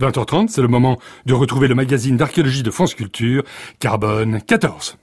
20h30, c'est le moment de retrouver le magazine d'archéologie de France Culture, Carbone 14.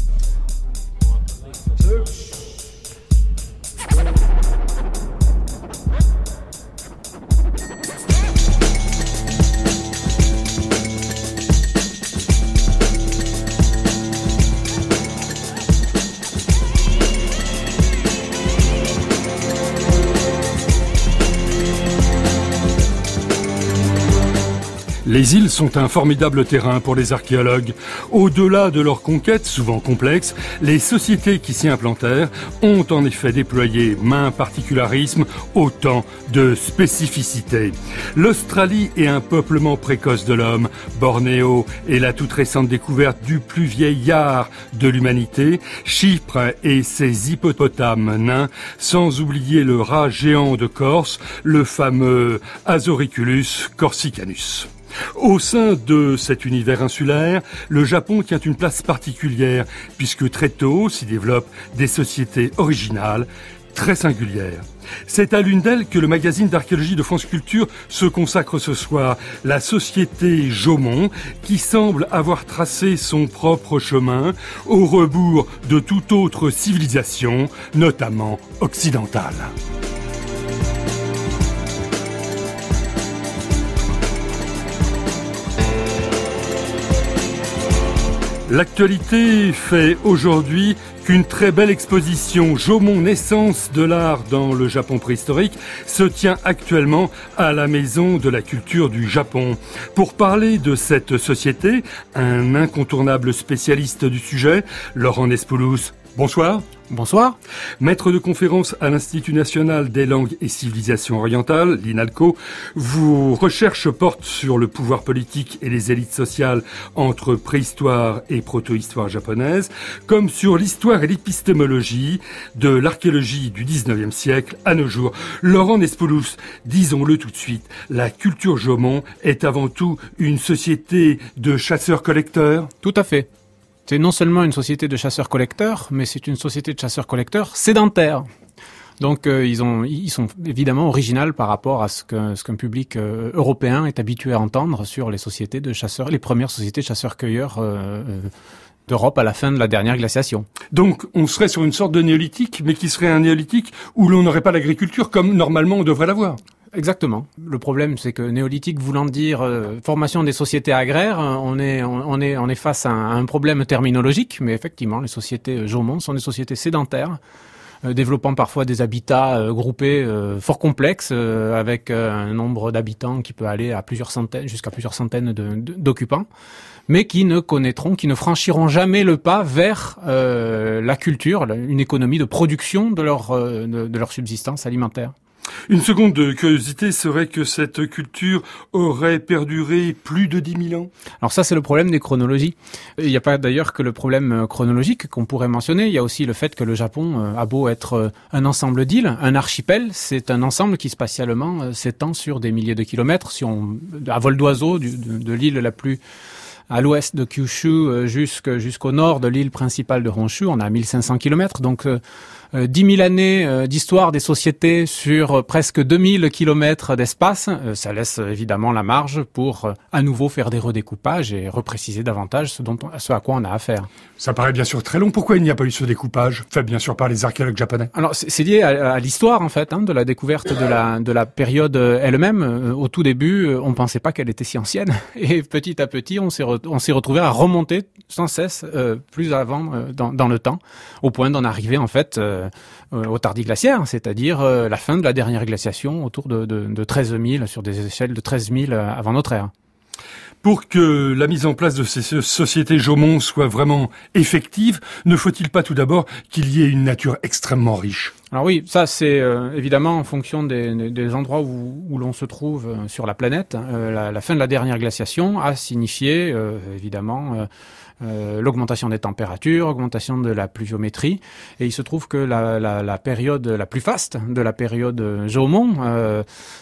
Les îles sont un formidable terrain pour les archéologues. Au-delà de leurs conquêtes, souvent complexes, les sociétés qui s'y implantèrent ont en effet déployé maint particularisme, autant de spécificités. L'Australie est un peuplement précoce de l'homme. Bornéo est la toute récente découverte du plus vieillard de l'humanité. Chypre et ses hippopotames nains, sans oublier le rat géant de Corse, le fameux Azoriculus corsicanus. Au sein de cet univers insulaire, le Japon tient une place particulière, puisque très tôt s'y développent des sociétés originales, très singulières. C'est à l'une d'elles que le magazine d'archéologie de France Culture se consacre ce soir, la société Jomon, qui semble avoir tracé son propre chemin au rebours de toute autre civilisation, notamment occidentale. L'actualité fait aujourd'hui qu'une très belle exposition Jomon, naissance de l'art dans le Japon préhistorique, se tient actuellement à la Maison de la Culture du Japon. Pour parler de cette société, un incontournable spécialiste du sujet, Laurent Nespoulos. Bonsoir. Bonsoir. Maître de conférence à l'Institut national des langues et civilisations orientales, l'INALCO, vos recherches portent sur le pouvoir politique et les élites sociales entre préhistoire et proto-histoire japonaise, comme sur l'histoire et l'épistémologie de l'archéologie du 19e siècle à nos jours. Laurent Nespoulos, disons-le tout de suite, la culture Jomon est avant tout une société de chasseurs-collecteurs ? Tout à fait. C'est non seulement une société de chasseurs-collecteurs, mais c'est une société de chasseurs-collecteurs sédentaires. Donc ils sont évidemment originaux par rapport à ce qu'un public européen est habitué à entendre sur les sociétés de chasseurs, les premières sociétés de chasseurs-cueilleurs d'Europe à la fin de la dernière glaciation. Donc on serait sur une sorte de néolithique, mais qui serait un néolithique où l'on n'aurait pas l'agriculture comme normalement on devrait l'avoir. Exactement. Le problème, c'est que néolithique voulant dire formation des sociétés agraires, on est face à un problème terminologique, mais effectivement, les sociétés Jomon sont des sociétés sédentaires, développant parfois des habitats groupés fort complexes, avec un nombre d'habitants qui peut aller à jusqu'à plusieurs centaines d'occupants, mais qui ne franchiront jamais le pas vers la culture, une économie de production de leur subsistance alimentaire. Une seconde curiosité serait que cette culture aurait perduré plus de 10 000 ans. Alors ça, c'est le problème des chronologies. Il n'y a pas d'ailleurs que le problème chronologique qu'on pourrait mentionner. Il y a aussi le fait que le Japon a beau être un ensemble d'îles, un archipel, c'est un ensemble qui spatialement s'étend sur des milliers de kilomètres. Si on, à vol d'oiseau, de l'île la plus à l'ouest de Kyushu jusqu'au nord de l'île principale de Honshu, on a 1500 kilomètres. Donc 10 000 années d'histoire des sociétés sur presque 2000 kilomètres d'espace, ça laisse évidemment la marge pour à nouveau faire des redécoupages et repréciser davantage ce à quoi on a affaire. Ça paraît bien sûr très long. Pourquoi il n'y a pas eu ce découpage fait bien sûr par les archéologues japonais? Alors c'est lié à l'histoire en fait, de la découverte de la période elle-même. Au tout début, on pensait pas qu'elle était si ancienne et petit à petit, on s'est retrouvé à remonter sans cesse plus avant dans le temps, au point d'en arriver en fait au tardiglaciaire, c'est-à-dire la fin de la dernière glaciation autour de 13 000, sur des échelles de 13 000 avant notre ère. Pour que la mise en place de ces sociétés Jomon soit vraiment effective, ne faut-il pas tout d'abord qu'il y ait une nature extrêmement riche? Alors oui, ça c'est évidemment en fonction des endroits où l'on se trouve sur la planète. La fin de la dernière glaciation a signifié évidemment l'augmentation des températures, augmentation de la pluviométrie, et il se trouve que la période la plus faste de la période Jomon,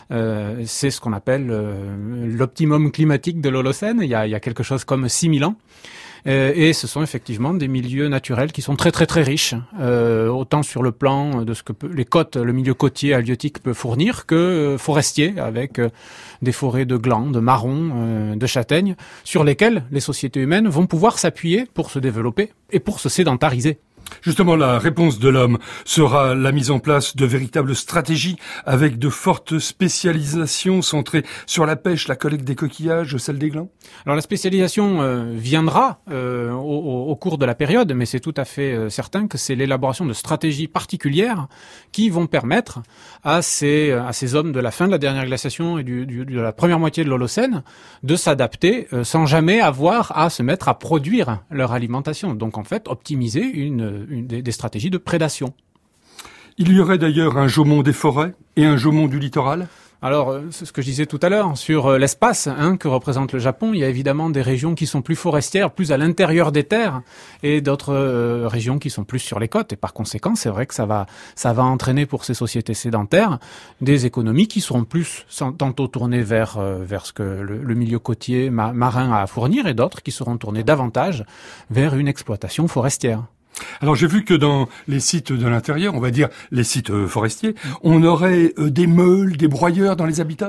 c'est ce qu'on appelle l'optimum climatique de l'Holocène. Il y a quelque chose comme 6000 ans. Et ce sont effectivement des milieux naturels qui sont très très très riches, autant sur le plan de ce que le milieu côtier halieutique peut fournir que forestier, avec des forêts de glands, de marrons, de châtaignes, sur lesquelles les sociétés humaines vont pouvoir s'appuyer pour se développer et pour se sédentariser. Justement, la réponse de l'homme sera la mise en place de véritables stratégies avec de fortes spécialisations centrées sur la pêche, la collecte des coquillages, celle des glands. Alors la spécialisation viendra au cours de la période, mais c'est tout à fait certain que c'est l'élaboration de stratégies particulières qui vont permettre à ces hommes de la fin de la dernière glaciation et de la première moitié de l'Holocène de s'adapter sans jamais avoir à se mettre à produire leur alimentation. Donc en fait, optimiser des stratégies de prédation. Il y aurait d'ailleurs un Jaumont des forêts et un Jaumont du littoral. Alors, c'est ce que je disais tout à l'heure, sur l'espace que représente le Japon, il y a évidemment des régions qui sont plus forestières, plus à l'intérieur des terres, et d'autres régions qui sont plus sur les côtes. Et par conséquent, c'est vrai que ça va entraîner pour ces sociétés sédentaires des économies qui seront plus tantôt tournées vers ce que le milieu côtier marin a à fournir, et d'autres qui seront tournées davantage vers une exploitation forestière. Alors j'ai vu que dans les sites de l'intérieur, on va dire les sites forestiers, on aurait des meules, des broyeurs dans les habitats.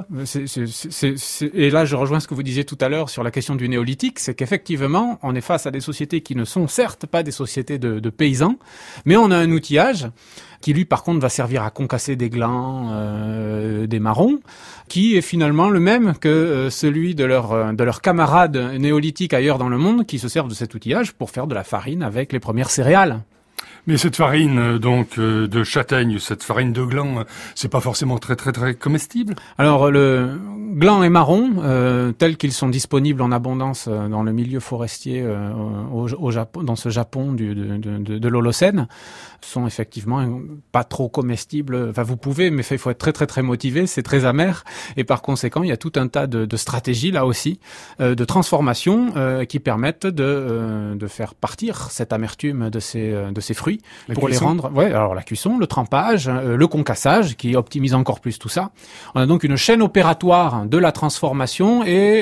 Et là je rejoins ce que vous disiez tout à l'heure sur la question du néolithique, c'est qu'effectivement on est face à des sociétés qui ne sont certes pas des sociétés de paysans, mais on a un outillage qui lui par contre va servir à concasser des glands, des marrons, qui est finalement le même que celui de leurs camarades néolithiques ailleurs dans le monde qui se servent de cet outillage pour faire de la farine avec les premières céréales. Mais cette farine donc de châtaigne, cette farine de gland, c'est pas forcément très comestible. Alors le gland et marron, tels qu'ils sont disponibles en abondance dans le milieu forestier au Japon, dans ce Japon de l'Holocène, sont effectivement pas trop comestibles. Enfin, vous pouvez, mais il faut être très motivé. C'est très amer, et par conséquent, il y a tout un tas de stratégies là aussi, de transformation qui permettent de faire partir cette amertume de ces fruits. Pour les rendre, alors la cuisson, le trempage, le concassage qui optimise encore plus tout ça. On a donc une chaîne opératoire de la transformation et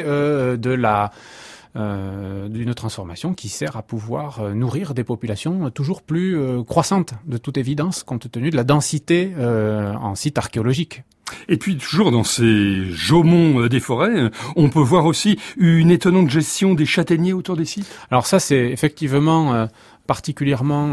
d'une transformation qui sert à pouvoir nourrir des populations toujours plus croissantes, de toute évidence, compte tenu de la densité en site archéologique. Et puis toujours dans ces Jaumont des forêts, on peut voir aussi une étonnante gestion des châtaigniers autour des sites. Alors ça, c'est effectivement particulièrement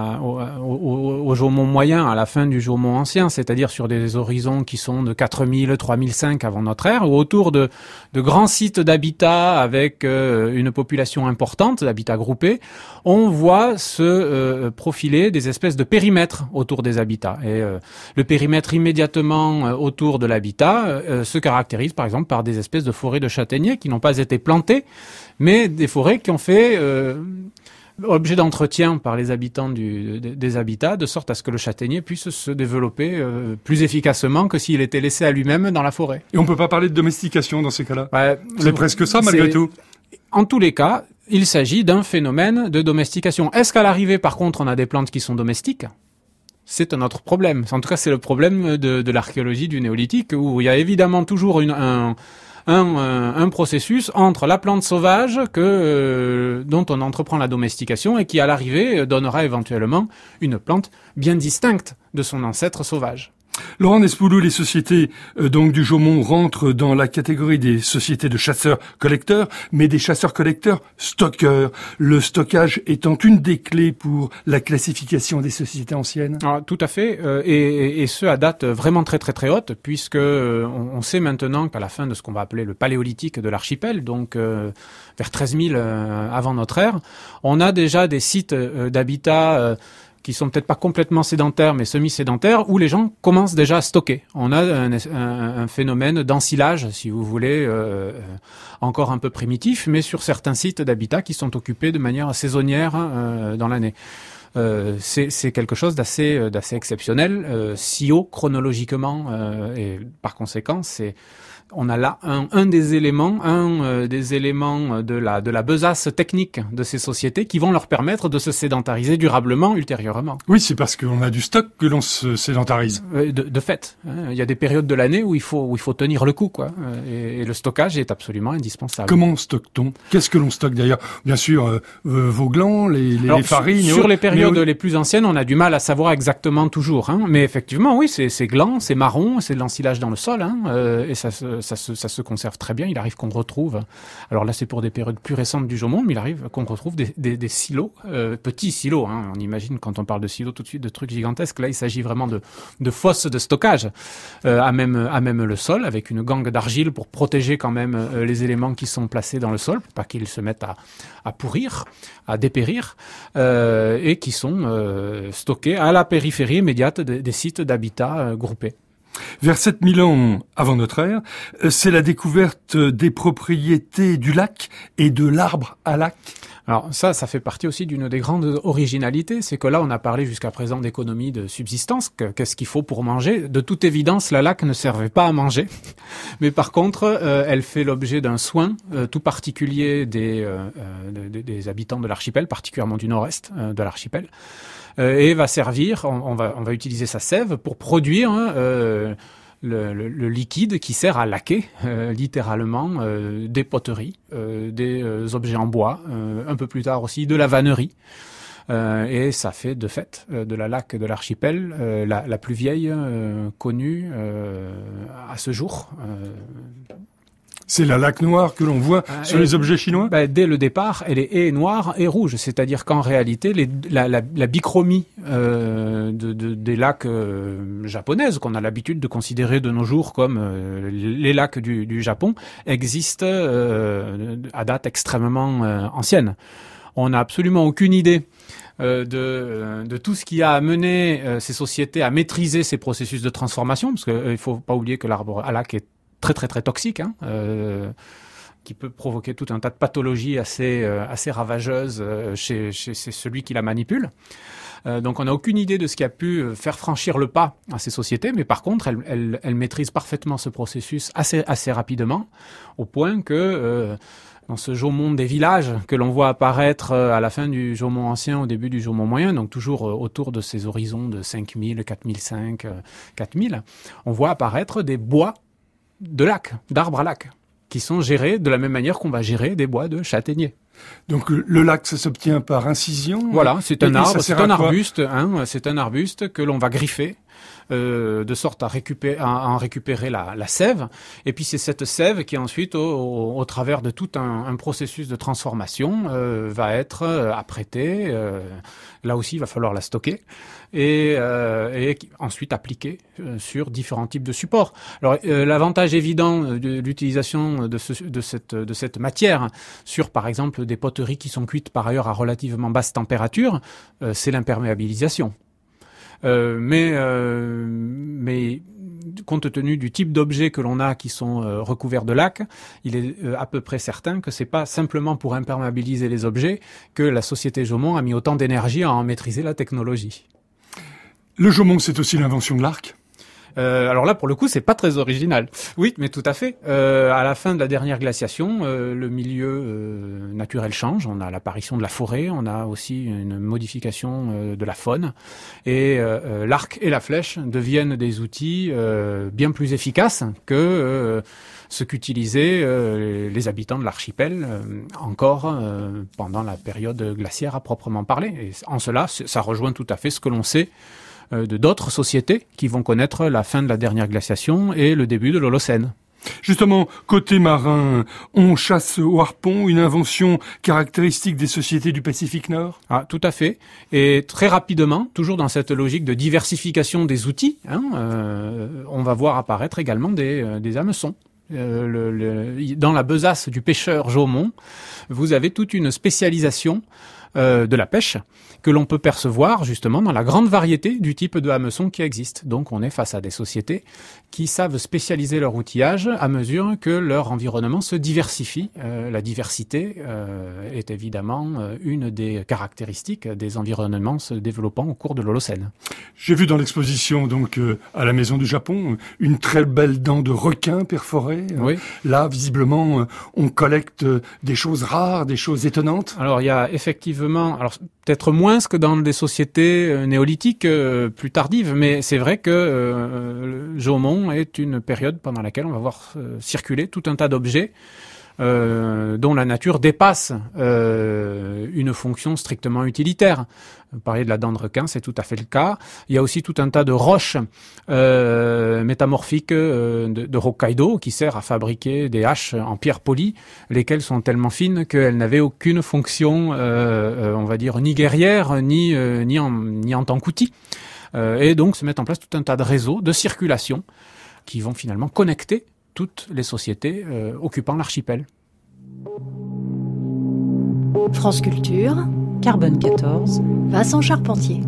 au Jaumont moyen, à la fin du Jaumont ancien, c'est-à-dire sur des horizons qui sont de 4000, 3005 avant notre ère, ou autour de grands sites d'habitat avec une population importante, d'habitat groupé, on voit se profiler des espèces de périmètres autour des habitats. Et le périmètre immédiatement autour de l'habitat se caractérise par exemple par des espèces de forêts de châtaigniers qui n'ont pas été plantées, mais des forêts qui ont fait objet d'entretien par les habitants des habitats, de sorte à ce que le châtaignier puisse se développer plus efficacement que s'il était laissé à lui-même dans la forêt. Et on peut pas parler de domestication dans ces cas-là. C'est presque ça malgré tout. En tous les cas, il s'agit d'un phénomène de domestication. Est-ce qu'à l'arrivée, par contre, on a des plantes qui sont domestiques ? C'est un autre problème. En tout cas, c'est le problème de l'archéologie du néolithique, où il y a évidemment toujours un processus entre la plante sauvage dont on entreprend la domestication et qui, à l'arrivée, donnera éventuellement une plante bien distincte de son ancêtre sauvage. Laurent Nespoulou, les sociétés donc du Jaumont rentrent dans la catégorie des sociétés de chasseurs-collecteurs, mais des chasseurs-collecteurs stockeurs. Le stockage étant une des clés pour la classification des sociétés anciennes. Ah, tout à fait, et ce à date vraiment très haute, puisque on sait maintenant qu'à la fin de ce qu'on va appeler le paléolithique de l'archipel, donc vers 13 000 avant notre ère, on a déjà des sites d'habitat qui sont peut-être pas complètement sédentaires, mais semi-sédentaires, où les gens commencent déjà à stocker. On a un phénomène d'ensilage, si vous voulez, encore un peu primitif, mais sur certains sites d'habitat qui sont occupés de manière saisonnière dans l'année. C'est quelque chose d'assez exceptionnel, si haut chronologiquement, et par conséquent, c'est on a là un des éléments de la besace technique de ces sociétés qui vont leur permettre de se sédentariser durablement ultérieurement. Oui, c'est parce qu'on a du stock que l'on se sédentarise. De fait, il y a des périodes de l'année où il faut tenir le coup, quoi. Et le stockage est absolument indispensable. Comment stocke-t-on ? Qu'est-ce que l'on stocke d'ailleurs ? Bien sûr, vos glands, les farines. Sur les périodes les plus anciennes, on a du mal à savoir exactement toujours, hein. Mais effectivement, oui, c'est glands, c'est marron, c'est de l'ensilage dans le sol, hein. Et ça se conserve très bien. Il arrive qu'on retrouve, alors là c'est pour des périodes plus récentes du Jaumont, mais il arrive qu'on retrouve des silos, petits silos, hein. On imagine quand on parle de silos tout de suite de trucs gigantesques. Là il s'agit vraiment de fosses de stockage à même le sol, avec une gangue d'argile pour protéger quand même les éléments qui sont placés dans le sol, pour pas qu'ils se mettent à pourrir, à dépérir, et qui sont stockés à la périphérie immédiate des sites d'habitat groupés. Vers 7000 ans avant notre ère, c'est la découverte des propriétés du lac et de l'arbre à lac. Alors ça fait partie aussi d'une des grandes originalités, c'est que là on a parlé jusqu'à présent d'économie de subsistance, qu'est-ce qu'il faut pour manger. De toute évidence, la lac ne servait pas à manger, mais par contre elle fait l'objet d'un soin tout particulier des habitants de l'archipel, particulièrement du nord-est de l'archipel. Et va servir, on va utiliser sa sève pour produire le liquide qui sert à laquer littéralement des poteries, des objets en bois, un peu plus tard aussi de la vannerie. Et ça fait de fait de la laque de l'archipel la plus vieille connue à ce jour. C'est la laque noire que l'on voit sur les objets chinois ? Dès le départ, elle est noire et rouge. C'est-à-dire qu'en réalité, la bichromie des laques japonaises, qu'on a l'habitude de considérer de nos jours comme les laques du Japon, existe à date extrêmement ancienne. On n'a absolument aucune idée de tout ce qui a amené ces sociétés à maîtriser ces processus de transformation, parce qu'il faut pas oublier que l'arbre à laque est très très très toxique, hein, qui peut provoquer tout un tas de pathologies assez ravageuses chez celui qui la manipule. Donc on n'a aucune idée de ce qui a pu faire franchir le pas à ces sociétés, mais par contre elles maîtrisent parfaitement ce processus assez rapidement, au point que dans ce Jaumont des villages que l'on voit apparaître à la fin du Jaumont ancien, au début du Jaumont moyen, donc toujours autour de ces horizons de 5000, 4005, 4000, on voit apparaître des bois de lac, d'arbres à lac, qui sont gérés de la même manière qu'on va gérer des bois de châtaigniers. Donc le lac, ça s'obtient par incision. Voilà, c'est un arbre, c'est un arbuste, hein, c'est un arbuste que l'on va griffer de sorte à en récupérer la sève. Et puis c'est cette sève qui ensuite, au travers de tout un processus de transformation, va être apprêtée. Là aussi, il va falloir la stocker et ensuite appliquée sur différents types de supports. Alors l'avantage évident de l'utilisation de cette matière sur, par exemple, des poteries qui sont cuites par ailleurs à relativement basse température, c'est l'imperméabilisation. Mais compte tenu du type d'objets que l'on a qui sont recouverts de laque, il est à peu près certain que c'est pas simplement pour imperméabiliser les objets que la société Jaumont a mis autant d'énergie à en maîtriser la technologie. Le Jaumont, c'est aussi l'invention de l'arc ? Alors là, pour le coup, c'est pas très original. Oui, mais tout à fait. À la fin de la dernière glaciation, le milieu naturel change. On a l'apparition de la forêt, on a aussi une modification de la faune. Et l'arc et la flèche deviennent des outils bien plus efficaces que ce qu'utilisaient les habitants de l'archipel encore pendant la période glaciaire à proprement parler. Et en cela, ça rejoint tout à fait ce que l'on sait de d'autres sociétés qui vont connaître la fin de la dernière glaciation et le début de l'Holocène. Justement, côté marin, on chasse au harpon, une invention caractéristique des sociétés du Pacifique Nord ? Ah, tout à fait. Et très rapidement, toujours dans cette logique de diversification des outils, on va voir apparaître également des hameçons. Dans la besace du pêcheur Jaumont, vous avez toute une spécialisation de la pêche que l'on peut percevoir justement dans la grande variété du type de hameçon qui existe. Donc on est face à des sociétés qui savent spécialiser leur outillage à mesure que leur environnement se diversifie. La diversité est évidemment une des caractéristiques des environnements se développant au cours de l'Holocène. J'ai vu dans l'exposition donc à la Maison du Japon une très belle dent de requin perforée. Oui. Là, visiblement, on collecte des choses rares, des choses étonnantes. Alors il y a effectivement, alors peut-être moins que dans des sociétés néolithiques plus tardives, mais c'est vrai que le Jomon est une période pendant laquelle on va voir circuler tout un tas d'objets dont la nature dépasse une fonction strictement utilitaire. Parler de la dent de requin, c'est tout à fait le cas. Il y a aussi tout un tas de roches métamorphiques de Hokkaido qui sert à fabriquer des haches en pierre polie, lesquelles sont tellement fines qu'elles n'avaient aucune fonction, on va dire, ni guerrière, ni en tant qu'outil. Et donc se mettent en place tout un tas de réseaux de circulation qui vont finalement connecter toutes les sociétés occupant l'archipel. France Culture, Carbone 14, Vincent Charpentier.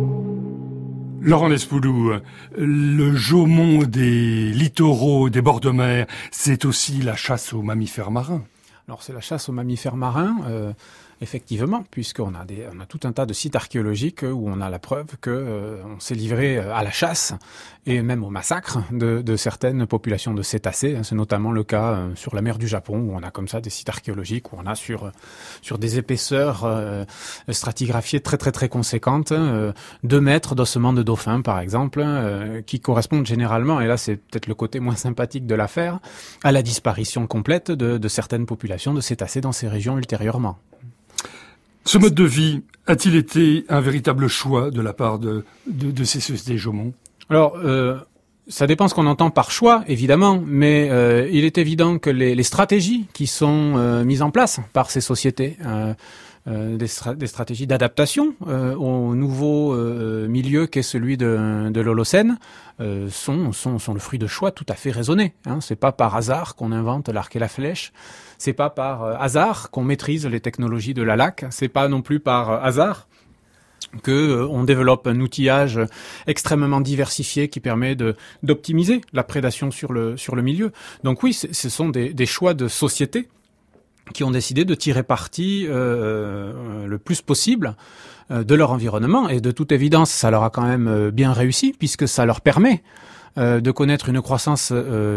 Laurent Lespoulou, le Jomon des littoraux, des bords de mer, c'est aussi la chasse aux mammifères marins. Alors c'est la chasse aux mammifères marins, effectivement, puisqu'on a on a tout un tas de sites archéologiques où on a la preuve que on s'est livré à la chasse et même au massacre de certaines populations de cétacés. C'est notamment le cas sur la mer du Japon où on a comme ça des sites archéologiques où on a sur des épaisseurs stratigraphiées très très très conséquentes, 2 mètres d'ossements de dauphins par exemple, qui correspondent généralement, et là c'est peut-être le côté moins sympathique de l'affaire, à la disparition complète de certaines populations de cétacés dans ces régions ultérieurement. Ce mode de vie a-t-il été un véritable choix de la part de ces sociétés Jomon ? Alors, ça dépend ce qu'on entend par choix, évidemment, mais il est évident que les stratégies qui sont mises en place par ces sociétés, des stratégies d'adaptation au nouveau milieu qu'est celui de l'Holocène, sont le fruit de choix tout à fait raisonnés. C'est pas par hasard qu'on invente l'arc et la flèche. C'est pas par hasard qu'on maîtrise les technologies de la laque. C'est pas non plus par hasard que on développe un outillage extrêmement diversifié qui permet d'optimiser la prédation sur le milieu. Donc oui, ce sont des choix de société qui ont décidé de tirer parti le plus possible de leur environnement. Et de toute évidence, ça leur a quand même bien réussi, puisque ça leur permet de connaître une croissance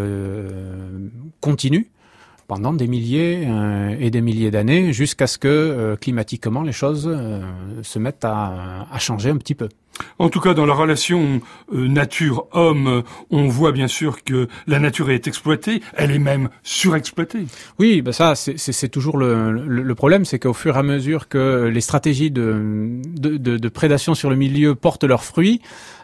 continue pendant des milliers et des milliers d'années, jusqu'à ce que climatiquement les choses se mettent à changer un petit peu. En tout cas, dans la relation nature-homme, on voit bien sûr que la nature est exploitée, elle est même surexploitée. Oui, ben ça, c'est toujours le problème, c'est qu'au fur et à mesure que les stratégies de prédation sur le milieu portent leurs fruits,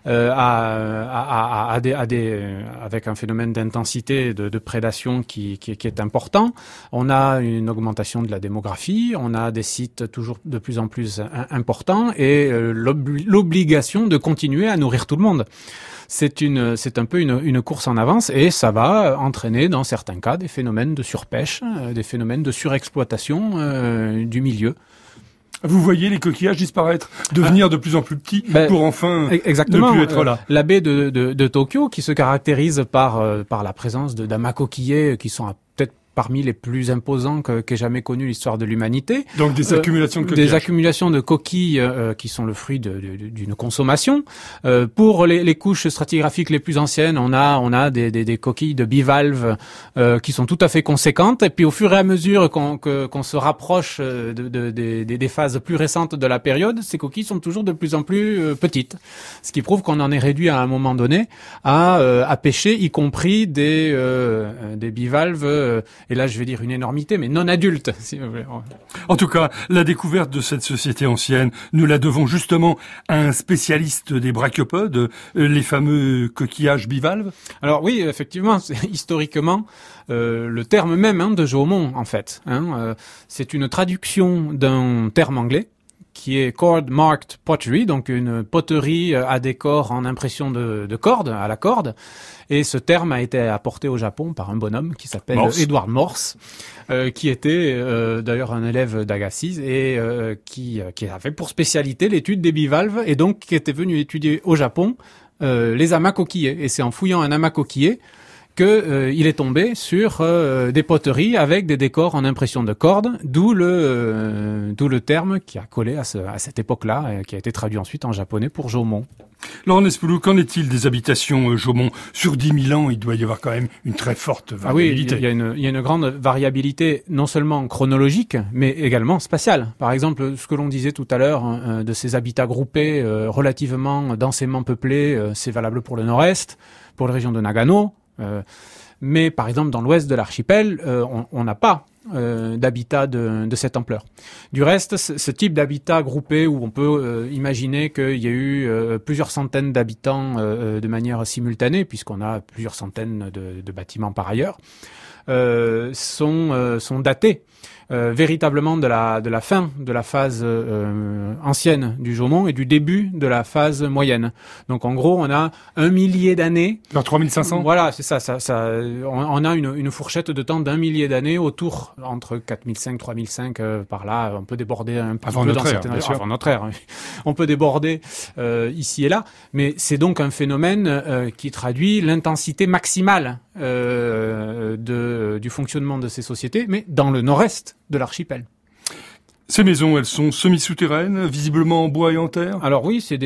avec un phénomène d'intensité de prédation qui est important, on a une augmentation de la démographie, on a des sites toujours de plus en plus importants et l'obligation de continuer à nourrir tout le monde. C'est un peu une course en avance et ça va entraîner dans certains cas des phénomènes de surpêche, des phénomènes de surexploitation du milieu. Vous voyez les coquillages disparaître, devenir de plus en plus petits pour enfin exactement, ne plus être là. La baie de Tokyo qui se caractérise par la présence d'amas coquillés qui sont peut-être parmi les plus imposants qu'ait jamais connu l'histoire de l'humanité. Donc des accumulations de coquillages. Des accumulations de coquilles qui sont le fruit d'une consommation. Pour les couches stratigraphiques les plus anciennes, on a des coquilles de bivalves qui sont tout à fait conséquentes. Et puis au fur et à mesure qu'on se rapproche des phases plus récentes de la période, ces coquilles sont toujours de plus en plus petites. Ce qui prouve qu'on en est réduit à un moment donné à pêcher, y compris des bivalves. Et là, je vais dire une énormité, mais non adulte, si vous voulez. En tout cas, la découverte de cette société ancienne, nous la devons justement à un spécialiste des brachiopodes, les fameux coquillages bivalves. Alors oui, effectivement, c'est historiquement le terme même de Jomon, en fait. C'est une traduction d'un terme anglais qui est Cord Marked Pottery, donc une poterie à décor en impression de corde, à la corde. Et ce terme a été apporté au Japon par un bonhomme qui s'appelle Edward Morse, qui était d'ailleurs un élève d'Agassiz et qui avait pour spécialité l'étude des bivalves et donc qui était venu étudier au Japon les amas coquillés. Et c'est en fouillant un amas coquillé que il est tombé sur des poteries avec des décors en impression de corde, d'où le terme qui a collé à cette époque-là, qui a été traduit ensuite en japonais pour Jomon. Laurent Nespolou, qu'en est-il des habitations Jomon? Sur 10 000 ans, il doit y avoir quand même une très forte variabilité. Ah oui, il y a une grande variabilité, non seulement chronologique, mais également spatiale. Par exemple, ce que l'on disait tout à l'heure, de ces habitats groupés relativement densément peuplés, c'est valable pour le nord-est, pour les régions de Nagano, mais par exemple dans l'ouest de l'archipel, on n'a pas d'habitat de cette ampleur. Du reste, ce type d'habitat groupé où on peut imaginer qu'il y a eu plusieurs centaines d'habitants de manière simultanée, puisqu'on a plusieurs centaines de bâtiments par ailleurs, sont datés véritablement de la fin de la phase ancienne du Jomon et du début de la phase moyenne. Donc en gros, on a 1 millier d'années. Vers 3500. Voilà, c'est ça. On a une fourchette de temps d'1 millier d'années autour entre 4005, 3005 par là. On peut déborder un peu avant notre ère, bien sûr. Avant notre ère. On peut déborder ici et là, mais c'est donc un phénomène qui traduit l'intensité maximale du fonctionnement de ces sociétés, mais dans le nord-est de l'archipel. Ces maisons, elles sont semi-souterraines, visiblement en bois et en terre. Alors oui, c'est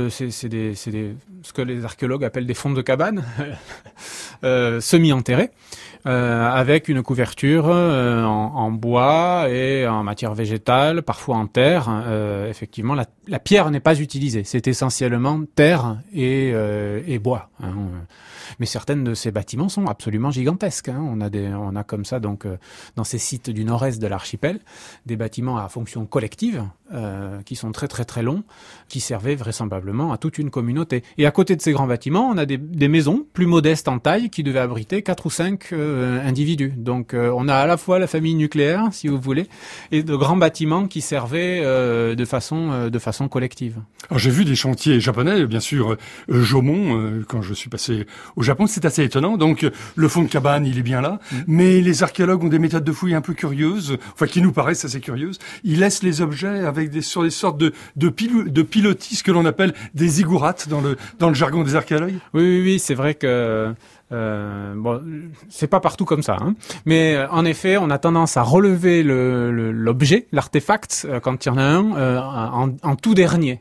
ce que les archéologues appellent des fonds de cabane, semi-enterrés, avec une couverture en bois et en matière végétale, parfois en terre. Effectivement, la pierre n'est pas utilisée. C'est essentiellement terre et bois. Hein. Mais certaines de ces bâtiments sont absolument gigantesques. Hein. On a comme ça donc dans ces sites du nord-est de l'archipel des bâtiments à fonction collective qui sont très très très longs, qui servaient vraisemblablement à toute une communauté. Et à côté de ces grands bâtiments, on a des maisons plus modestes en taille qui devaient abriter 4 ou 5 individus. Donc on a à la fois la famille nucléaire, si vous voulez, et de grands bâtiments qui servaient de façon collective. Alors j'ai vu des chantiers japonais, bien sûr, Jomon, quand je suis passé au Japon, c'est assez étonnant. Donc le fond de cabane, il est bien là, mais les archéologues ont des méthodes de fouille un peu curieuses, enfin qui nous paraissent assez curieuses. Ils laissent les objets sur des sortes de pilotis, ce que l'on appelle des ziggourats dans le jargon des archéologues. Oui, c'est vrai que bon, c'est pas partout comme ça, hein. Mais en effet, on a tendance à relever l'objet, l'artefact, quand il y en a un en tout dernier.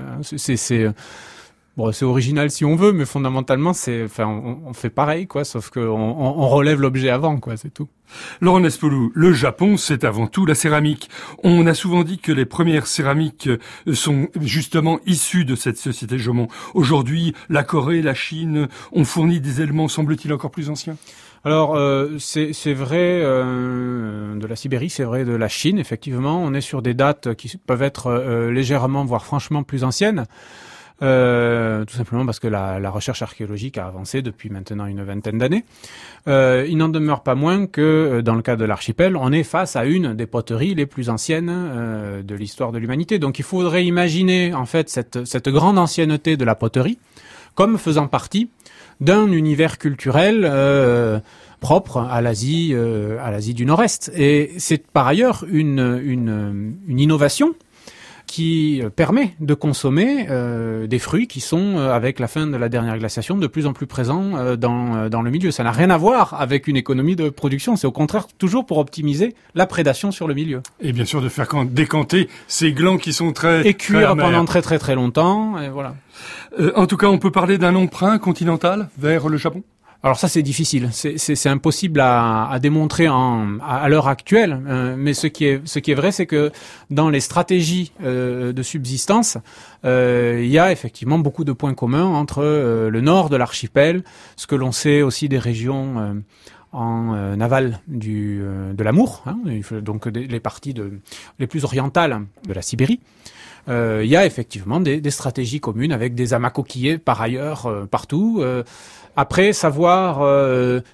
Bon, c'est original si on veut, mais fondamentalement, on fait pareil, quoi, sauf on relève l'objet avant, quoi, c'est tout. Laurent Nespolou, le Japon, c'est avant tout la céramique. On a souvent dit que les premières céramiques sont justement issues de cette société Jomon. Aujourd'hui, la Corée, la Chine ont fourni des éléments, semble-t-il, encore plus anciens. Alors, c'est vrai de la Sibérie, c'est vrai de la Chine, effectivement. On est sur des dates qui peuvent être légèrement, voire franchement plus anciennes. Tout simplement parce que la recherche archéologique a avancé depuis maintenant une vingtaine d'années. Il n'en demeure pas moins que dans le cas de l'archipel, on est face à une des poteries les plus anciennes de l'histoire de l'humanité. Donc il faudrait imaginer en fait cette grande ancienneté de la poterie comme faisant partie d'un univers culturel propre à l'Asie du Nord-Est. Et c'est par ailleurs une innovation qui permet de consommer des fruits qui sont, avec la fin de la dernière glaciation, de plus en plus présents dans le milieu. Ça n'a rien à voir avec une économie de production, c'est au contraire toujours pour optimiser la prédation sur le milieu. Et bien sûr de faire décanter ces glands qui sont très... Et cuire pendant très très très longtemps, et voilà. En tout cas, on peut parler d'un emprunt continental vers le Japon ? Alors ça c'est difficile, c'est impossible à démontrer à l'heure actuelle. Mais ce qui est vrai, c'est que dans les stratégies de subsistance, il y a effectivement beaucoup de points communs entre le nord de l'archipel, ce que l'on sait aussi des régions en aval de l'Amour, hein, donc les parties les plus orientales de la Sibérie. Il y a effectivement des stratégies communes avec des amas coquillés par ailleurs partout. Après, savoir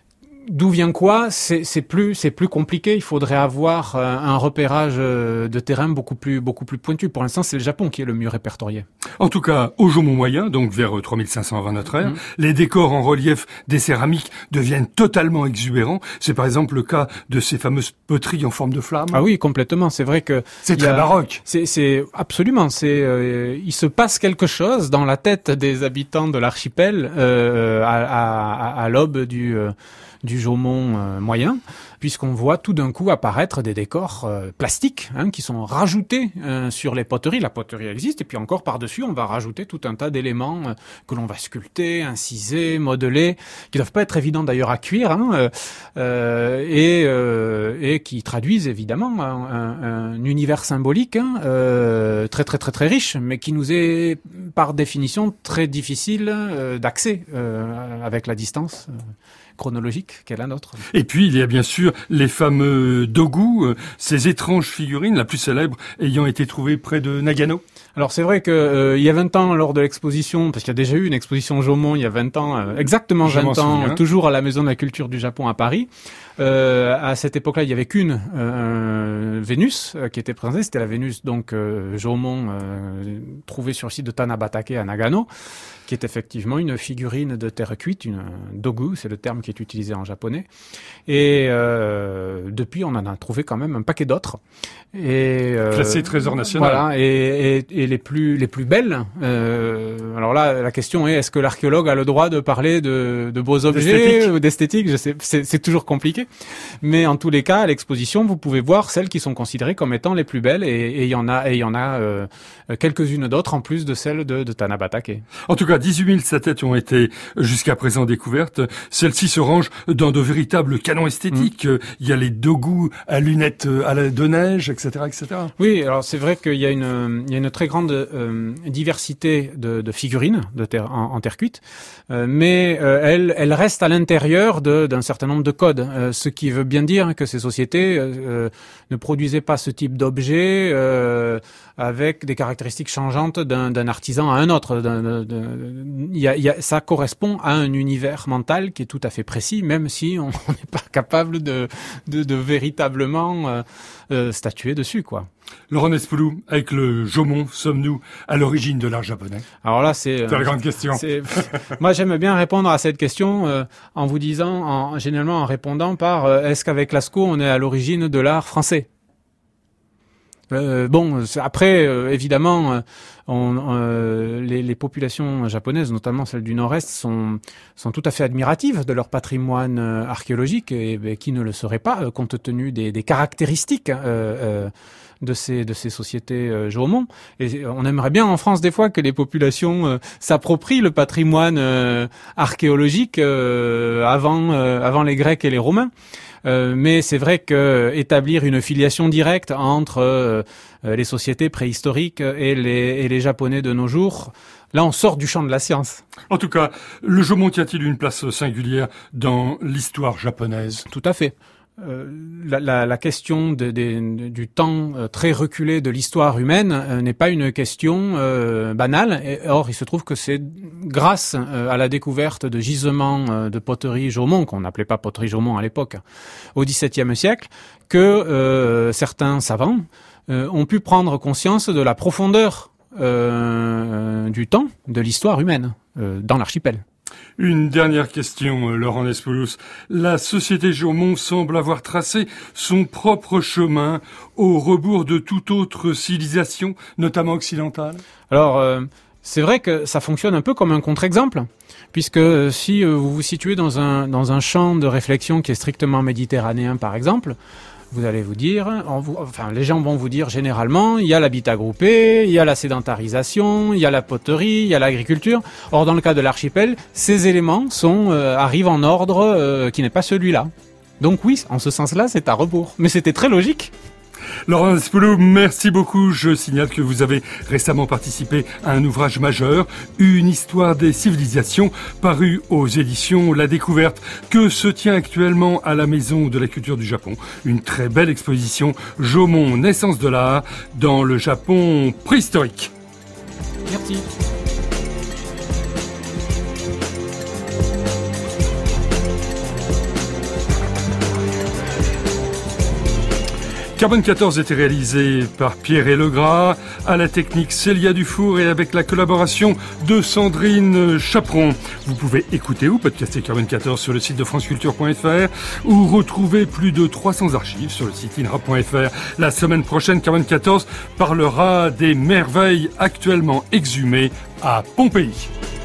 D'où vient quoi? C'est plus compliqué. Il faudrait avoir un repérage de terrain beaucoup plus pointu. Pour l'instant, c'est le Japon qui est le mieux répertorié. En tout cas, au Jomon moyen, donc vers 3500 avant notre ère, les décors en relief des céramiques deviennent totalement exubérants. C'est par exemple le cas de ces fameuses poteries en forme de flamme. Ah oui, complètement. C'est vrai que c'est très baroque. C'est absolument. Il se passe quelque chose dans la tête des habitants de l'archipel à l'aube du Jomon moyen, puisqu'on voit tout d'un coup apparaître des décors plastiques qui sont rajoutés sur les poteries. La poterie existe, et puis encore par-dessus, on va rajouter tout un tas d'éléments que l'on va sculpter, inciser, modeler, qui doivent pas être évidents d'ailleurs à cuire, et qui traduisent évidemment un univers symbolique très très très très riche, mais qui nous est par définition très difficile d'accès avec la distance chronologique qu'est la nôtre. Et puis, il y a bien sûr les fameux dogu, ces étranges figurines, la plus célèbre ayant été trouvée près de Nagano. Alors c'est vrai que il y a 20 ans, lors de l'exposition, parce qu'il y a déjà eu une exposition Jomon il y a 20 ans, exactement 20 ans, toujours à la Maison de la Culture du Japon à Paris. À cette époque-là, il y avait qu'une Vénus qui était présentée, c'était la Vénus donc Jomon trouvée sur le site de Tanabatake à Nagano, qui est effectivement une figurine de terre cuite, une dogu, c'est le terme qui est utilisé en japonais. Et depuis, on en a trouvé quand même un paquet d'autres. Classé trésor national. Voilà, et les plus belles. Alors là, la question est que l'archéologue a le droit de parler de beaux objets ou d'esthétique? Je sais, c'est toujours compliqué. Mais en tous les cas, à l'exposition, vous pouvez voir celles qui sont considérées comme étant les plus belles, et il y en a quelques-unes d'autres en plus de celles de Tanabatake. En tout cas, 18 000 statuettes ont été jusqu'à présent découvertes. Celles-ci se rangent dans de véritables canons esthétiques. Il y a les dogu à lunettes de neige, etc., etc. Oui, alors c'est vrai qu'il y a une très grande diversité de figurines en terre cuite, mais elles restent à l'intérieur d'un certain nombre de codes, ce qui veut bien dire que ces sociétés ne produisaient pas ce type d'objet avec des caractéristiques changeantes d'un artisan à un autre. Ça correspond à un univers mental qui est tout à fait précis, même si on n'est pas capable de véritablement statuer dessus, quoi. Laurent Nespoulou, avec le Jomon, sommes-nous à l'origine de l'art japonais? Alors là, c'est la grande question. Moi, j'aime bien répondre à cette question en vous disant, généralement en répondant par est-ce qu'avec Lascaux, on est à l'origine de l'art français? Après, évidemment, les populations japonaises, notamment celles du Nord-Est, sont tout à fait admiratives de leur patrimoine archéologique, et qui ne le serait pas, compte tenu des caractéristiques de ces sociétés Jomon. Et on aimerait bien en France des fois que les populations s'approprient le patrimoine archéologique avant les Grecs et les Romains. Mais c'est vrai que établir une filiation directe entre les sociétés préhistoriques et les Japonais de nos jours, là on sort du champ de la science. En tout cas, le Jomon tient-il une place singulière dans l'histoire japonaise? Tout à fait. La question du temps très reculé de l'histoire humaine n'est pas une question banale. Or, il se trouve que c'est grâce à la découverte de gisements de poterie Jomon, qu'on n'appelait pas poterie Jomon à l'époque, au XVIIe siècle, que certains savants ont pu prendre conscience de la profondeur du temps de l'histoire humaine dans l'archipel. Une dernière question, Laurent Nespoulou. La société Jomon semble avoir tracé son propre chemin au rebours de toute autre civilisation, notamment occidentale. Alors, c'est vrai que ça fonctionne un peu comme un contre-exemple, puisque si vous vous situez dans un champ de réflexion qui est strictement méditerranéen, par exemple, vous allez vous dire, les gens vont vous dire généralement, il y a l'habitat groupé, il y a la sédentarisation, il y a la poterie, il y a l'agriculture. Or, dans le cas de l'archipel, ces éléments arrivent en ordre qui n'est pas celui-là. Donc oui, en ce sens-là, c'est à rebours. Mais c'était très logique. Laurent Nespoulou, merci beaucoup. Je signale que vous avez récemment participé à un ouvrage majeur, Une histoire des civilisations, paru aux éditions La Découverte, que se tient actuellement à la Maison de la Culture du Japon. Une très belle exposition Jomon, naissance de l'art, dans le Japon préhistorique. Merci. Carbone 14 était réalisé par Pierre Legras, à la technique Célia Dufour et avec la collaboration de Sandrine Chaperon. Vous pouvez écouter ou podcaster Carbone 14 sur le site de franceculture.fr ou retrouver plus de 300 archives sur le site inrap.fr. La semaine prochaine, Carbone 14 parlera des merveilles actuellement exhumées à Pompéi.